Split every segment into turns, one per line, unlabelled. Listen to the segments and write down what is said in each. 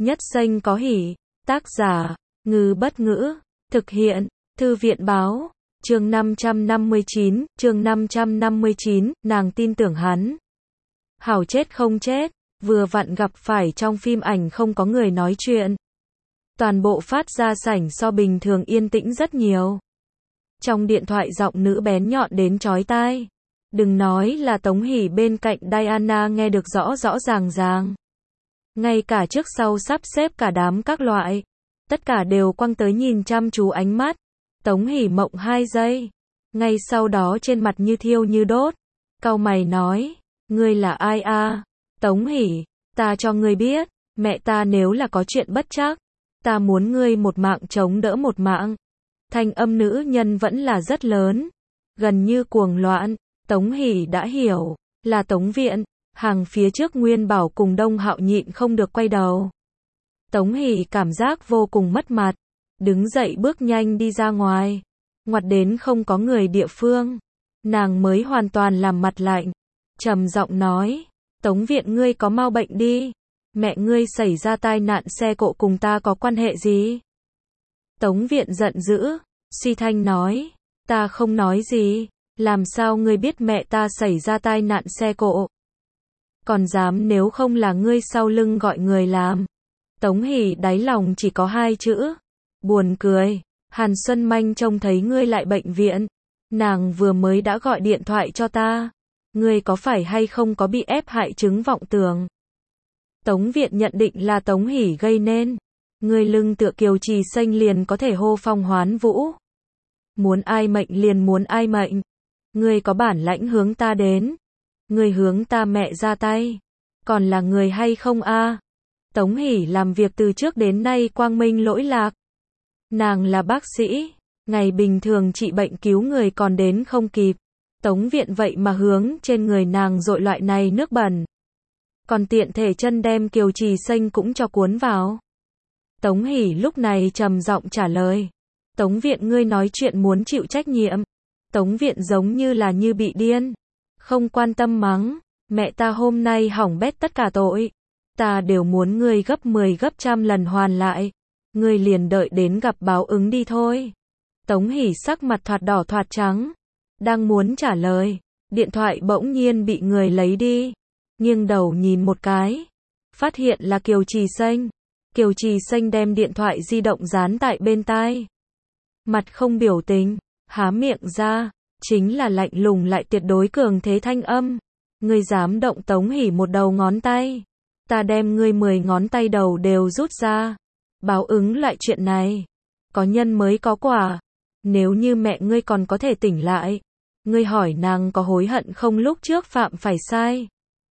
Nhất xanh có hỉ. Tác giả, Ngư Bất Ngữ. Thực hiện, Thư viện Báo. Chương 559, nàng tin tưởng hắn. Hảo chết không chết, vừa vặn gặp phải trong phim ảnh không có người nói chuyện. Toàn bộ phát ra sảnh so bình thường yên tĩnh rất nhiều. Trong điện thoại giọng nữ bén nhọn đến chói tai. Đừng nói là Tống Hỷ bên cạnh Diana nghe được rõ rõ ràng ràng. Ngay cả trước sau sắp xếp cả đám các loại. Tất cả đều quăng tới nhìn chăm chú ánh mắt. Tống Hỷ mộng 2 giây. Ngay sau đó trên mặt như thiêu như đốt. Cau mày nói, ngươi là ai a? Tống Hỷ, ta cho ngươi biết, mẹ ta nếu là có chuyện bất trắc, ta muốn ngươi một mạng chống đỡ một mạng. Thanh âm nữ nhân vẫn là rất lớn, gần như cuồng loạn. Tống Hỷ đã hiểu, là Tống Viện. Hàng phía trước Nguyên Bảo cùng Đông Hạo nhịn không được quay đầu. Tống Hỷ cảm giác vô cùng mất mặt, đứng dậy bước nhanh đi ra ngoài, ngoặt đến không có người địa phương, nàng mới hoàn toàn làm mặt lạnh, trầm giọng nói, Tống Viện ngươi có mau bệnh đi, mẹ ngươi xảy ra tai nạn xe cộ cùng ta có quan hệ gì? Tống Viện giận dữ, suy thanh nói, ta không nói gì, làm sao ngươi biết mẹ ta xảy ra tai nạn xe cộ? Còn dám nếu không là ngươi sau lưng gọi người làm. Tống Hỷ đáy lòng chỉ có 2 chữ. Buồn cười. Hàn Xuân Manh trông thấy ngươi lại bệnh viện. Nàng vừa mới đã gọi điện thoại cho ta. Ngươi có phải hay không có bị ép hại chứng vọng tưởng? Tống Viện nhận định là Tống Hỷ gây nên. Ngươi lưng tựa Kiều Trì Xanh liền có thể hô phong hoán vũ. Muốn ai mệnh liền muốn ai mệnh. Ngươi có bản lãnh hướng ta đến. Ngươi hướng ta mẹ ra tay. Còn là người hay không a? Tống Hỷ làm việc từ trước đến nay quang minh lỗi lạc. Nàng là bác sĩ. Ngày bình thường trị bệnh cứu người còn đến không kịp. Tống Viện vậy mà hướng trên người nàng dội loại này nước bẩn. Còn tiện thể chân đem Kiều Trì Xanh cũng cho cuốn vào. Tống Hỷ lúc này trầm giọng trả lời. Tống Viện ngươi nói chuyện muốn chịu trách nhiệm. Tống Viện giống như là như bị điên. Không quan tâm mắng, mẹ ta hôm nay hỏng bét tất cả tội. Ta đều muốn ngươi gấp 10 gấp trăm lần hoàn lại. Ngươi liền đợi đến gặp báo ứng đi thôi. Tống Hỷ sắc mặt thoạt đỏ thoạt trắng. Đang muốn trả lời, điện thoại bỗng nhiên bị người lấy đi. Nghiêng đầu nhìn một cái. Phát hiện là Kiều Trì Xanh. Kiều Trì Xanh đem điện thoại di động dán tại bên tai. Mặt không biểu tình, há miệng ra. Chính là lạnh lùng lại tuyệt đối cường thế thanh âm. Ngươi dám động Tống Hỷ một đầu ngón tay. Ta đem ngươi 10 ngón tay đầu đều rút ra. Báo ứng loại chuyện này. Có nhân mới có quả. Nếu như mẹ ngươi còn có thể tỉnh lại. Ngươi hỏi nàng có hối hận không lúc trước phạm phải sai.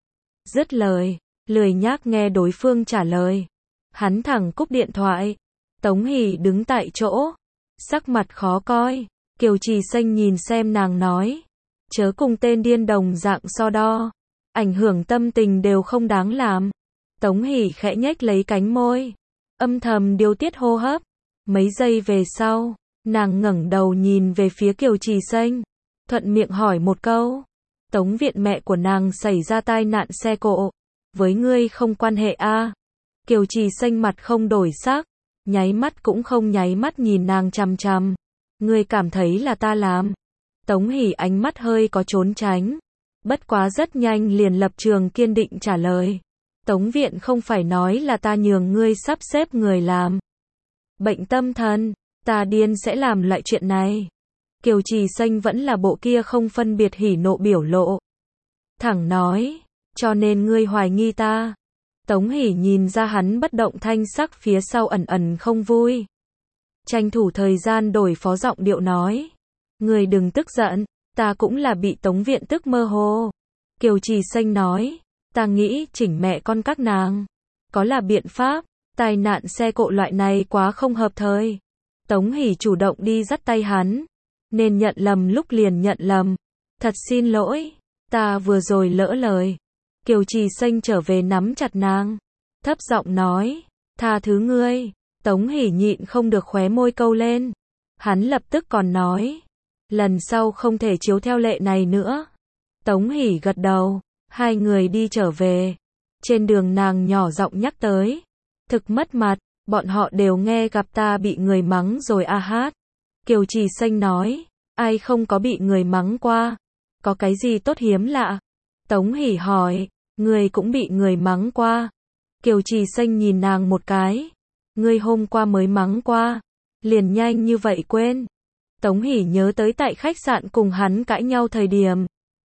Dứt lời. Lười nhác nghe đối phương trả lời. Hắn thẳng cúp điện thoại. Tống Hỷ đứng tại chỗ. Sắc mặt khó coi. Kiều Trì Xanh nhìn xem nàng nói. Chớ cùng tên điên đồng dạng so đo. Ảnh hưởng tâm tình đều không đáng làm. Tống Hỷ khẽ nhếch lấy cánh môi. Âm thầm điều tiết hô hấp. Mấy giây về sau, nàng ngẩng đầu nhìn về phía Kiều Trì Xanh. Thuận miệng hỏi một câu. Tống Viện mẹ của nàng xảy ra tai nạn xe cộ. Với ngươi không quan hệ a? Kiều Trì Xanh mặt không đổi sắc. Nháy mắt cũng không nháy mắt nhìn nàng chằm chằm. Ngươi cảm thấy là ta làm. Tống Hỷ ánh mắt hơi có trốn tránh. Bất quá rất nhanh liền lập trường kiên định trả lời. Tống Viện không phải nói là ta nhường ngươi sắp xếp người làm. Bệnh tâm thần, ta điên sẽ làm loại chuyện này. Kiều Trì Xanh vẫn là bộ kia không phân biệt hỉ nộ biểu lộ. Thẳng nói, cho nên ngươi hoài nghi ta. Tống Hỷ nhìn ra hắn bất động thanh sắc phía sau ẩn ẩn không vui. Tranh thủ thời gian đổi phó giọng điệu nói. Ngươi đừng tức giận, ta cũng là bị Tống Viện tức mơ hồ. Kiều Trì Xanh nói, ta nghĩ chỉnh mẹ con các nàng. Có là biện pháp, tai nạn xe cộ loại này quá không hợp thời. Tống Hỷ chủ động đi dắt tay hắn. Nên nhận lầm lúc liền nhận lầm. Thật xin lỗi, ta vừa rồi lỡ lời. Kiều Trì Xanh trở về nắm chặt nàng. Thấp giọng nói, tha thứ ngươi. Tống Hỷ nhịn không được khóe môi câu lên. Hắn lập tức còn nói. Lần sau không thể chiếu theo lệ này nữa. Tống Hỷ gật đầu. Hai người đi trở về. Trên đường nàng nhỏ giọng nhắc tới. Thực mất mặt, bọn họ đều nghe gặp ta bị người mắng rồi a hát. Kiều Trì Xanh nói, ai không có bị người mắng qua, có cái gì tốt hiếm lạ. Tống Hỷ hỏi, ngươi cũng bị người mắng qua. Kiều Trì Xanh nhìn nàng một cái, ngươi hôm qua mới mắng qua, liền nhanh như vậy quên. Tống Hỷ nhớ tới tại khách sạn cùng hắn cãi nhau thời điểm.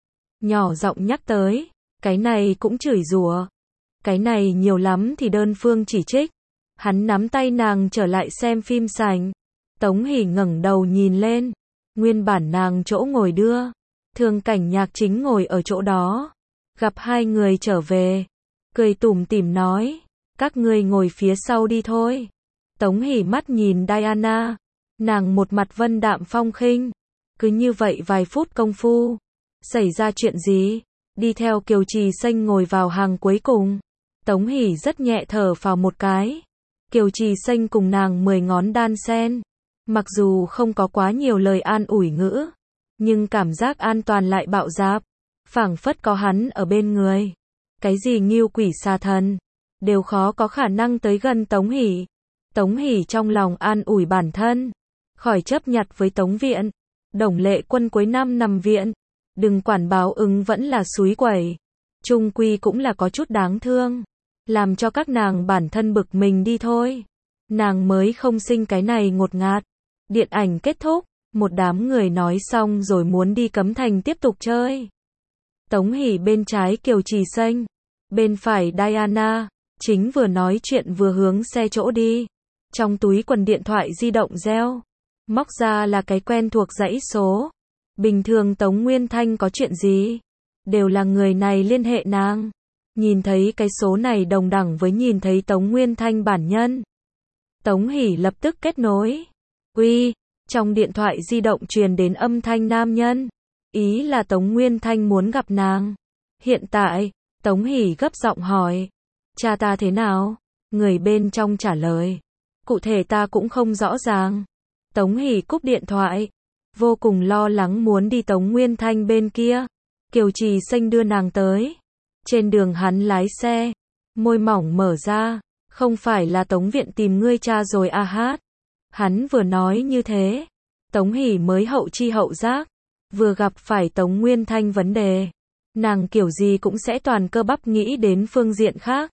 Nhỏ giọng nhắc tới, cái này cũng chửi rủa, cái này nhiều lắm thì đơn phương chỉ trích. Hắn nắm tay nàng trở lại xem phim sảnh. Tống Hỷ ngẩng đầu nhìn lên, nguyên bản nàng chỗ ngồi đưa, Thường Cảnh Nhạc chính ngồi ở chỗ đó. Gặp hai người trở về, cười tủm tỉm nói, các ngươi ngồi phía sau đi thôi. Tống Hỷ mắt nhìn Diana, nàng một mặt vân đạm phong khinh. Cứ như vậy vài phút công phu, xảy ra chuyện gì? Đi theo Kiều Trì Xanh ngồi vào hàng cuối cùng. Tống Hỷ rất nhẹ thở phào một cái. Kiều Trì Xanh cùng nàng 10 ngón đan sen. Mặc dù không có quá nhiều lời an ủi ngữ, nhưng cảm giác an toàn lại bạo dạp. Phảng phất có hắn ở bên người. Cái gì ngưu quỷ xà thần, đều khó có khả năng tới gần Tống Hỷ. Tống Hỷ trong lòng an ủi bản thân. Khỏi chấp nhặt với Tống Viện. Đồng Lệ Quân cuối năm nằm viện. Đừng quản báo ứng vẫn là súi quẩy. Chung quy cũng là có chút đáng thương. Làm cho các nàng bản thân bực mình đi thôi. Nàng mới không sinh cái này ngột ngạt. Điện ảnh kết thúc, một đám người nói xong rồi muốn đi Cấm Thành tiếp tục chơi. Tống Hỷ bên trái Kiều Trì Xanh, bên phải Diana, chính vừa nói chuyện vừa hướng xe chỗ đi. Trong túi quần điện thoại di động reo, móc ra là cái quen thuộc dãy số. Bình thường Tống Nguyên Thanh có chuyện gì, đều là người này liên hệ nàng. Nhìn thấy cái số này đồng đẳng với nhìn thấy Tống Nguyên Thanh bản nhân. Tống Hỷ lập tức kết nối. Uy, trong điện thoại di động truyền đến âm thanh nam nhân. Ý là Tống Nguyên Thanh muốn gặp nàng. Hiện tại, Tống Hỷ gấp giọng hỏi. Cha ta thế nào? Người bên trong trả lời. Cụ thể ta cũng không rõ ràng. Tống Hỷ cúp điện thoại. Vô cùng lo lắng muốn đi Tống Nguyên Thanh bên kia. Kiều Trì Xanh đưa nàng tới. Trên đường hắn lái xe. Môi mỏng mở ra. Không phải là Tống Viện tìm ngươi cha rồi a hát. Hắn vừa nói như thế. Tống Hỷ mới hậu chi hậu giác. Vừa gặp phải Tống Nguyên Thanh vấn đề. Nàng kiểu gì cũng sẽ toàn cơ bắp nghĩ đến phương diện khác.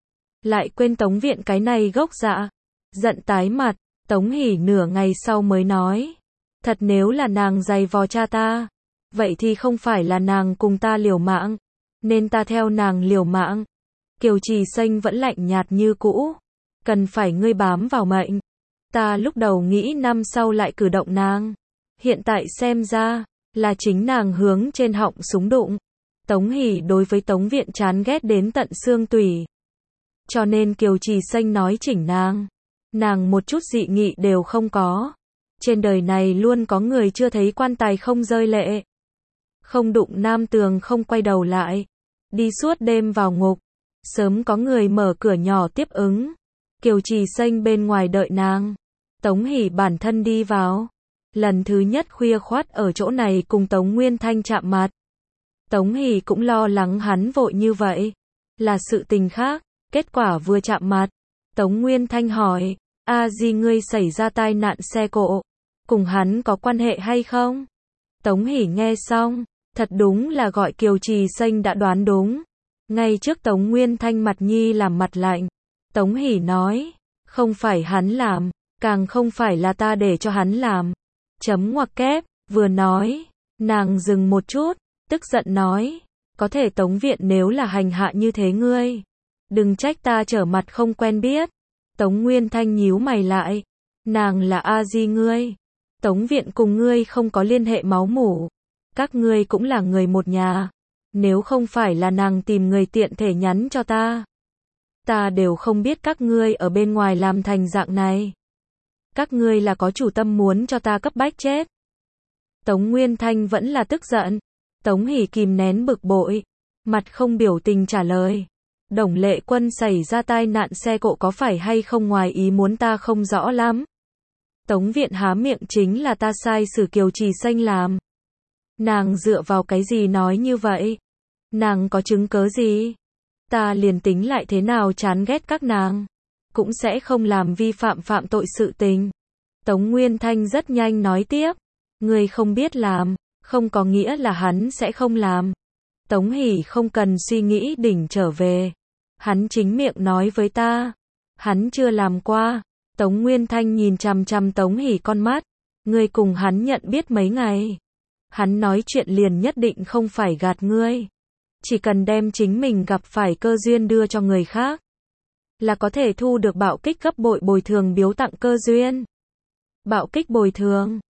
Lại quên Tống Viện cái này gốc dạ. Giận tái mặt. Tống Hỷ nửa ngày sau mới nói. Thật nếu là nàng giày vò cha ta. Vậy thì không phải là nàng cùng ta liều mạng. Nên ta theo nàng liều mạng. Kiều Trì Xanh vẫn lạnh nhạt như cũ. Cần phải ngươi bám vào mệnh. Ta lúc đầu nghĩ năm sau lại cử động nàng. Hiện tại xem ra, là chính nàng hướng trên họng súng đụng. Tống Hỷ đối với Tống Viện chán ghét đến tận xương tủy. Cho nên Kiều Trì Xanh nói chỉnh nàng. Nàng một chút dị nghị đều không có. Trên đời này luôn có người chưa thấy quan tài không rơi lệ. Không đụng nam tường không quay đầu lại. Đi suốt đêm vào ngục. Sớm có người mở cửa nhỏ tiếp ứng. Kiều Trì Xanh bên ngoài đợi nàng. Tống Hỷ bản thân đi vào. Lần thứ nhất khuya khoắt ở chỗ này cùng Tống Nguyên Thanh chạm mặt. Tống Hỷ cũng lo lắng hắn vội như vậy. Là sự tình khác. Kết quả vừa chạm mặt. Tống Nguyên Thanh hỏi. A Di ngươi xảy ra tai nạn xe cộ. Cùng hắn có quan hệ hay không? Tống Hỷ nghe xong. Thật đúng là gọi Kiều Trì Xanh đã đoán đúng. Ngay trước Tống Nguyên Thanh mặt nhi làm mặt lạnh. Tống Hỷ nói. Không phải hắn làm. Càng không phải là ta để cho hắn làm. Chấm ngoặc kép. Vừa nói. Nàng dừng một chút. Tức giận nói. Có thể Tống Viện nếu là hành hạ như thế ngươi. Đừng trách ta trở mặt không quen biết. Tống Nguyên Thanh nhíu mày lại. Nàng là A Di ngươi. Tống Viện cùng ngươi không có liên hệ máu mủ. Các ngươi cũng là người một nhà. Nếu không phải là nàng tìm người tiện thể nhắn cho ta. Ta đều không biết các ngươi ở bên ngoài làm thành dạng này. Các ngươi là có chủ tâm muốn cho ta cấp bách chết. Tống Nguyên Thanh vẫn là tức giận. Tống Hỷ kìm nén bực bội. Mặt không biểu tình trả lời. Đồng Lệ Quân xảy ra tai nạn xe cộ có phải hay không ngoài ý muốn ta không rõ lắm. Tống Viện há miệng chính là ta sai xử Kiều Trì Xanh làm. Nàng dựa vào cái gì nói như vậy? Nàng có chứng cớ gì? Ta liền tính lại thế nào chán ghét các nàng. cũng sẽ không làm vi phạm phạm tội sự tình. Tống Nguyên Thanh rất nhanh nói tiếp, ngươi không biết làm, không có nghĩa là hắn sẽ không làm. Tống Hỷ không cần suy nghĩ đỉnh trở về. Hắn chính miệng nói với ta, hắn chưa làm qua. Tống Nguyên Thanh nhìn chằm chằm Tống Hỷ con mắt, ngươi cùng hắn nhận biết mấy ngày. Hắn nói chuyện liền nhất định không phải gạt ngươi. Chỉ cần đem chính mình gặp phải cơ duyên đưa cho người khác, là có thể thu được bạo kích gấp bội bồi thường biếu tặng cơ duyên. Bạo kích bồi thường.